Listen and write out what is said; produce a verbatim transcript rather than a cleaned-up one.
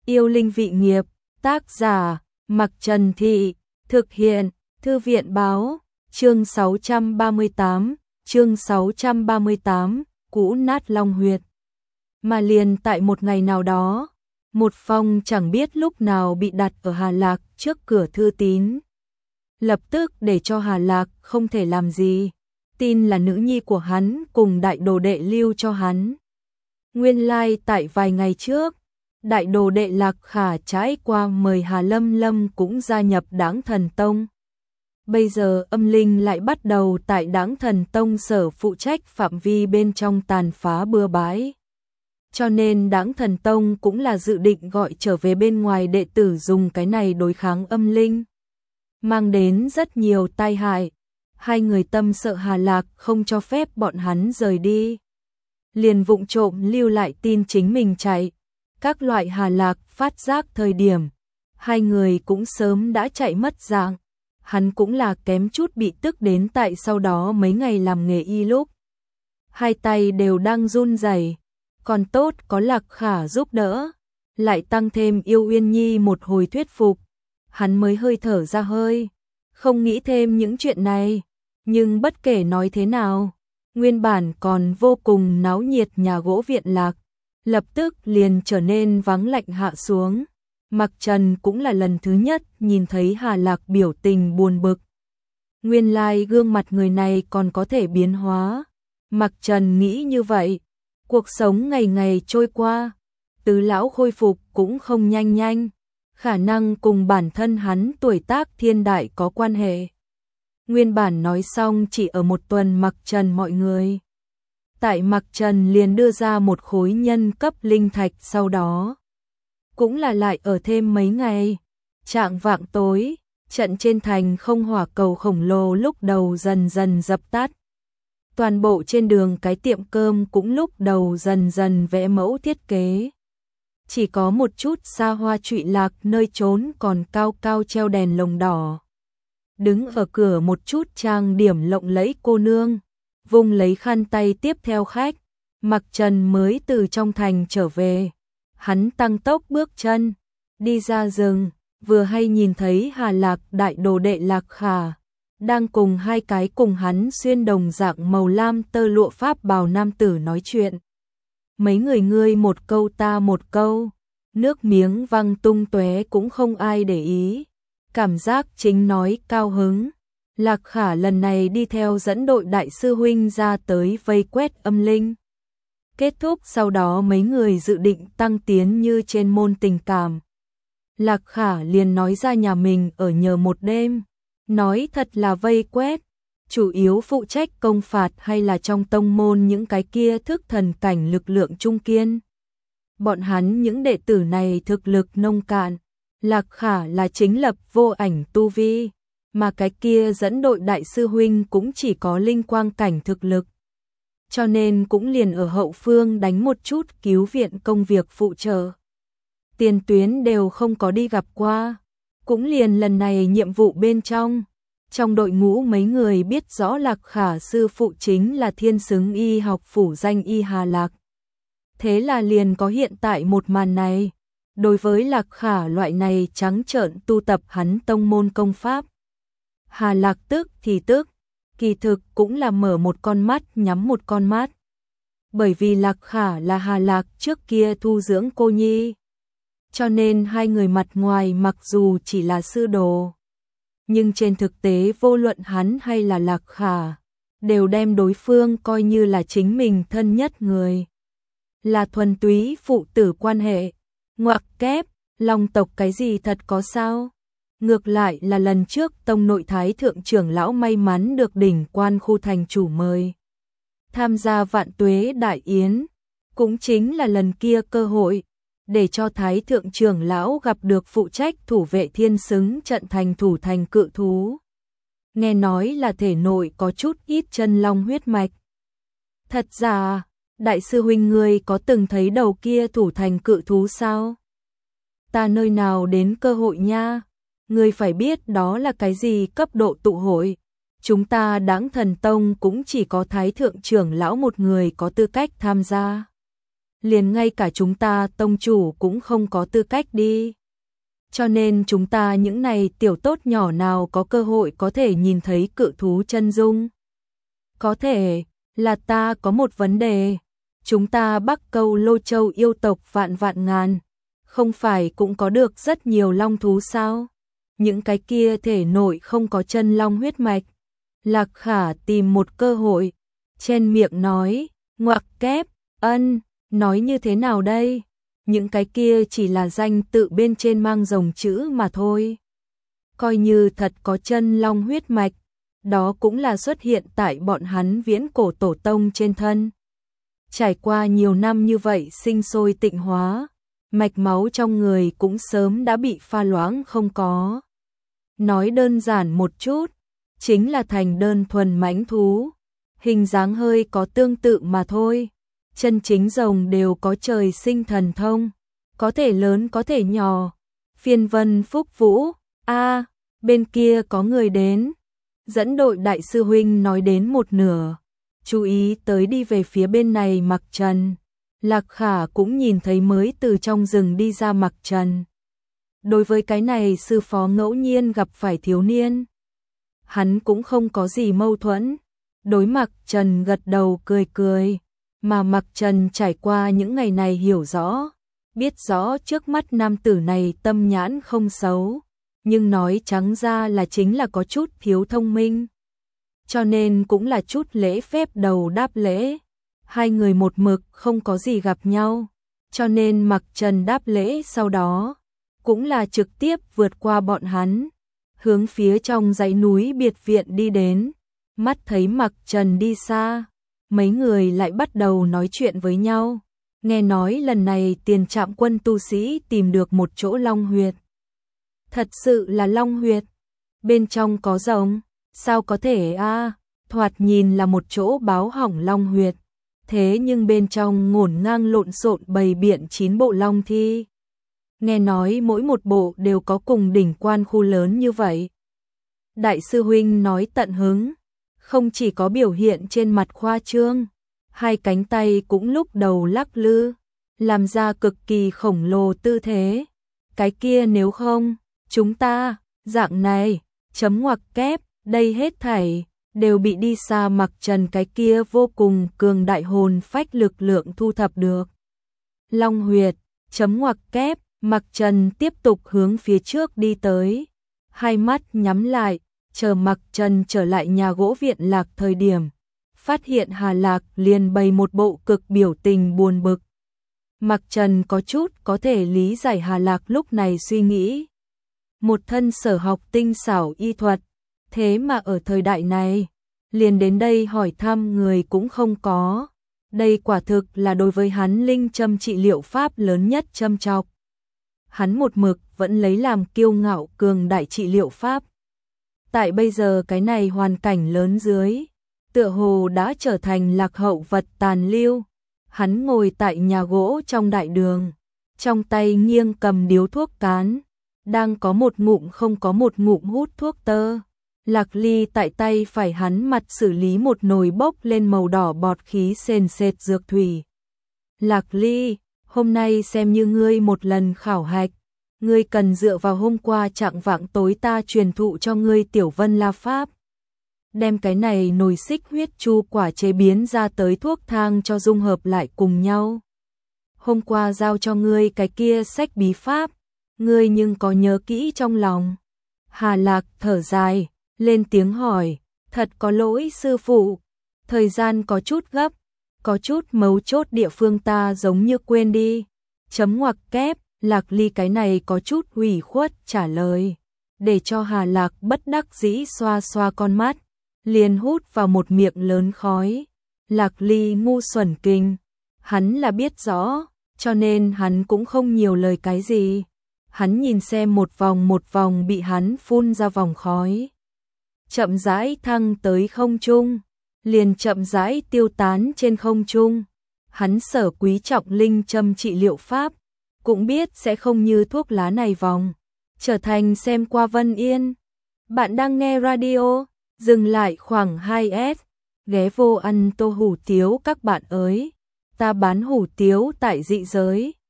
Yêu linh vị nghiệp, tác giả, Mặc Trần Thị, thực hiện, Thư viện báo, chương sáu trăm ba mươi tám, chương sáu trăm ba mươi tám, cũ nát long huyệt. Mà liền tại một ngày nào đó, một phong chẳng biết lúc nào bị đặt ở Hà Lạc trước cửa thư tín. Lập tức để cho Hà Lạc không thể làm gì, tin là nữ nhi của hắn cùng đại đồ đệ lưu cho hắn. Nguyên lai like tại vài ngày trước, đại đồ đệ Lạc Khả trải qua mời Hà Lâm Lâm cũng gia nhập Đãng Thần Tông. Bây giờ âm linh lại bắt đầu tại Đãng Thần Tông sở phụ trách phạm vi bên trong tàn phá bừa bãi. Cho nên Đãng Thần Tông cũng là dự định gọi trở về bên ngoài đệ tử dùng cái này đối kháng âm linh. Mang đến rất nhiều tai hại. Hai người tâm sợ Hà Lạc không cho phép bọn hắn rời đi. Liền vụng trộm lưu lại tin chính mình chạy. Các loại Hà Lạc phát giác thời điểm, hai người cũng sớm đã chạy mất dạng. Hắn cũng là kém chút bị tức đến tại sau đó mấy ngày làm nghề y lúc. Hai tay đều đang run rẩy, còn tốt có Lạc Khả giúp đỡ, lại tăng thêm Yêu Uyên Nhi một hồi thuyết phục. Hắn mới hơi thở ra hơi, không nghĩ thêm những chuyện này, nhưng bất kể nói thế nào, nguyên bản còn vô cùng náo nhiệt nhà gỗ viện Lạc, lập tức liền trở nên vắng lạnh hạ xuống. Mặc Trần cũng là lần thứ nhất nhìn thấy Hà Lạc biểu tình buồn bực. Nguyên lai gương mặt người này còn có thể biến hóa. Mặc Trần nghĩ như vậy, cuộc sống ngày ngày trôi qua, tứ lão khôi phục cũng không nhanh nhanh, khả năng cùng bản thân hắn tuổi tác thiên đại có quan hệ. Nguyên bản nói xong chỉ ở một tuần Mặc Trần mọi người. Tại Mặc Trần liền đưa ra một khối nhân cấp linh thạch, sau đó cũng là lại ở thêm mấy ngày. Trạng vạng tối, trận trên thành không hỏa cầu khổng lồ lúc đầu dần dần dập tắt. Toàn bộ trên đường cái tiệm cơm cũng lúc đầu dần dần vẽ mẫu thiết kế. Chỉ có một chút xa hoa trụy lạc nơi trốn còn cao cao treo đèn lồng đỏ. Đứng ở cửa một chút trang điểm lộng lẫy cô nương, vung lấy khăn tay tiếp theo khách. Mặc Trần mới từ trong thành trở về. Hắn tăng tốc bước chân, đi ra rừng, vừa hay nhìn thấy Hà Lạc đại đồ đệ Lạc Khả, đang cùng hai cái cùng hắn xuyên đồng dạng màu lam tơ lụa pháp bào nam tử nói chuyện. Mấy người ngươi một câu ta một câu, nước miếng văng tung tóe cũng không ai để ý. Cảm giác chính nói cao hứng. Lạc Khả lần này đi theo dẫn đội đại sư huynh ra tới vây quét âm linh. Kết thúc sau đó mấy người dự định tăng tiến như trên môn tình cảm. Lạc Khả liền nói ra nhà mình ở nhờ một đêm. Nói thật là vây quét, chủ yếu phụ trách công phạt hay là trong tông môn những cái kia thức thần cảnh lực lượng trung kiên. Bọn hắn những đệ tử này thực lực nông cạn. Lạc Khả là chính lập vô ảnh tu vi, mà cái kia dẫn đội đại sư huynh cũng chỉ có linh quang cảnh thực lực. Cho nên cũng liền ở hậu phương đánh một chút cứu viện công việc phụ trợ. Tiền tuyến đều không có đi gặp qua. Cũng liền lần này nhiệm vụ bên trong. Trong đội ngũ mấy người biết rõ Lạc Khả sư phụ chính là thiên xứng y học phủ danh y Hà Lạc. Thế là liền có hiện tại một màn này. Đối với Lạc Khả loại này trắng trợn tu tập hắn tông môn công pháp. Hà Lạc tức thì tức. Kỳ thực cũng là mở một con mắt nhắm một con mắt. Bởi vì Lạc Khả là Hà Lạc trước kia thu dưỡng cô nhi. Cho nên hai người mặt ngoài mặc dù chỉ là sư đồ, nhưng trên thực tế vô luận hắn hay là Lạc Khả, đều đem đối phương coi như là chính mình thân nhất người. Là thuần túy phụ tử quan hệ. Ngoặc kép, Long tộc cái gì thật có sao? Ngược lại là lần trước tông nội thái thượng trưởng lão may mắn được đỉnh quan khu thành chủ mời tham gia vạn tuế đại yến, cũng chính là lần kia cơ hội để cho thái thượng trưởng lão gặp được phụ trách thủ vệ thiên xứng trận thành thủ thành cự thú. Nghe nói là thể nội có chút ít chân long huyết mạch. Thật ra, đại sư huynh ngươi có từng thấy đầu kia thủ thành cự thú sao? Ta nơi nào đến cơ hội nha. Ngươi phải biết đó là cái gì cấp độ tụ hội. Chúng ta Đãng Thần Tông cũng chỉ có thái thượng trưởng lão một người có tư cách tham gia. liền ngay cả chúng ta tông chủ cũng không có tư cách đi. Cho nên chúng ta những này tiểu tốt nhỏ nào có cơ hội có thể nhìn thấy cự thú chân dung. Có thể là ta có một vấn đề. Chúng ta Bắc Câu Lô Châu yêu tộc vạn vạn ngàn, không phải cũng có được rất nhiều long thú sao? Những cái kia thể nội không có chân long huyết mạch. Lạc Khả tìm một cơ hội, trên miệng nói, ngoặc kép, ân, nói như thế nào đây? Những cái kia chỉ là danh tự bên trên mang rồng chữ mà thôi. Coi như thật có chân long huyết mạch, đó cũng là xuất hiện tại bọn hắn viễn cổ tổ tông trên thân. Trải qua nhiều năm như vậy sinh sôi tịnh hóa, mạch máu trong người cũng sớm đã bị pha loãng không có. Nói đơn giản một chút, chính là thành đơn thuần mãnh thú, hình dáng hơi có tương tự mà thôi. Chân chính rồng đều có trời sinh thần thông, có thể lớn có thể nhỏ. Phiên Vân Phúc Vũ, a, bên kia có người đến. Dẫn đội đại sư huynh nói đến một nửa, chú ý tới đi về phía bên này Mặc Trần. Lạc Khả cũng nhìn thấy mới từ trong rừng đi ra Mặc Trần. Đối với cái này sư phó ngẫu nhiên gặp phải thiếu niên, hắn cũng không có gì mâu thuẫn. Đối Mặc Trần gật đầu cười cười, mà Mặc Trần trải qua những ngày này hiểu rõ, biết rõ trước mắt nam tử này tâm nhãn không xấu, nhưng nói trắng ra là chính là có chút thiếu thông minh. Cho nên cũng là chút lễ phép đầu đáp lễ. Hai người một mực không có gì gặp nhau, cho nên Mặc Trần đáp lễ sau đó cũng là trực tiếp vượt qua bọn hắn, hướng phía trong dãy núi biệt viện đi đến. Mắt thấy Mặc Trần đi xa, mấy người lại bắt đầu nói chuyện với nhau. Nghe nói lần này Tiền Trạm quân tu sĩ tìm được một chỗ long huyệt. Thật sự là long huyệt? Bên trong có rồng? Sao có thể a? À? Thoạt nhìn là một chỗ báo hỏng long huyệt, thế nhưng bên trong ngổn ngang lộn xộn bầy biện chín bộ long thi. Nghe nói mỗi một bộ đều có cùng đỉnh quan khu lớn như vậy. Đại sư huynh nói tận hứng, không chỉ có biểu hiện trên mặt khoa trương, hai cánh tay cũng lúc đầu lắc lư, làm ra cực kỳ khổng lồ tư thế. Cái kia nếu không, chúng ta, dạng này, chấm ngoặc kép, đây hết thảy đều bị đi xa Mặc Trần cái kia vô cùng cường đại hồn phách lực lượng thu thập được. Long huyệt, chấm ngoặc kép, Mặc Trần tiếp tục hướng phía trước đi tới, hai mắt nhắm lại, chờ Mặc Trần trở lại nhà gỗ viện Lạc thời điểm, phát hiện Hà Lạc liền bày một bộ cực biểu tình buồn bực. Mặc Trần có chút có thể lý giải Hà Lạc lúc này suy nghĩ. Một thân sở học tinh xảo y thuật, thế mà ở thời đại này, liền đến đây hỏi thăm người cũng không có. Đây quả thực là đối với hắn linh châm trị liệu pháp lớn nhất châm chọc. Hắn một mực vẫn lấy làm kiêu ngạo cường đại trị liệu pháp. Tại bây giờ cái này hoàn cảnh lớn dưới, tựa hồ đã trở thành lạc hậu vật tàn lưu. Hắn ngồi tại nhà gỗ trong đại đường, trong tay nghiêng cầm điếu thuốc cán, đang có một ngụm không có một ngụm hút thuốc tơ. Lạc Ly tại tay phải hắn mặt xử lý một nồi bốc lên màu đỏ bọt khí sền sệt dược thủy. Lạc Ly, hôm nay xem như ngươi một lần khảo hạch, ngươi cần dựa vào hôm qua chạng vạng tối ta truyền thụ cho ngươi Tiểu Vân La Pháp. Đem cái này nồi xích huyết chu quả chế biến ra tới thuốc thang cho dung hợp lại cùng nhau. Hôm qua giao cho ngươi cái kia sách bí pháp, ngươi nhưng có nhớ kỹ trong lòng. Hà Lạc thở dài, lên tiếng hỏi, thật có lỗi sư phụ, thời gian có chút gấp, có chút mấu chốt địa phương ta giống như quên đi. Chấm ngoặc kép, Lạc Ly cái này có chút ủy khuất trả lời, để cho Hà Lạc bất đắc dĩ xoa xoa con mắt, liền hút vào một miệng lớn khói. Lạc Ly ngu xuẩn kinh, hắn là biết rõ, cho nên hắn cũng không nhiều lời cái gì. Hắn nhìn xem một vòng một vòng bị hắn phun ra vòng khói, chậm rãi thăng tới không trung, liền chậm rãi tiêu tán trên không trung. Hắn sở quý trọng linh châm trị liệu pháp, cũng biết sẽ không như thuốc lá này vòng, trở thành xem qua Vân Yên. Bạn đang nghe radio, dừng lại khoảng hai s, ghé vô ăn tô hủ tiếu các bạn ơi. ta bán hủ tiếu tại dị giới.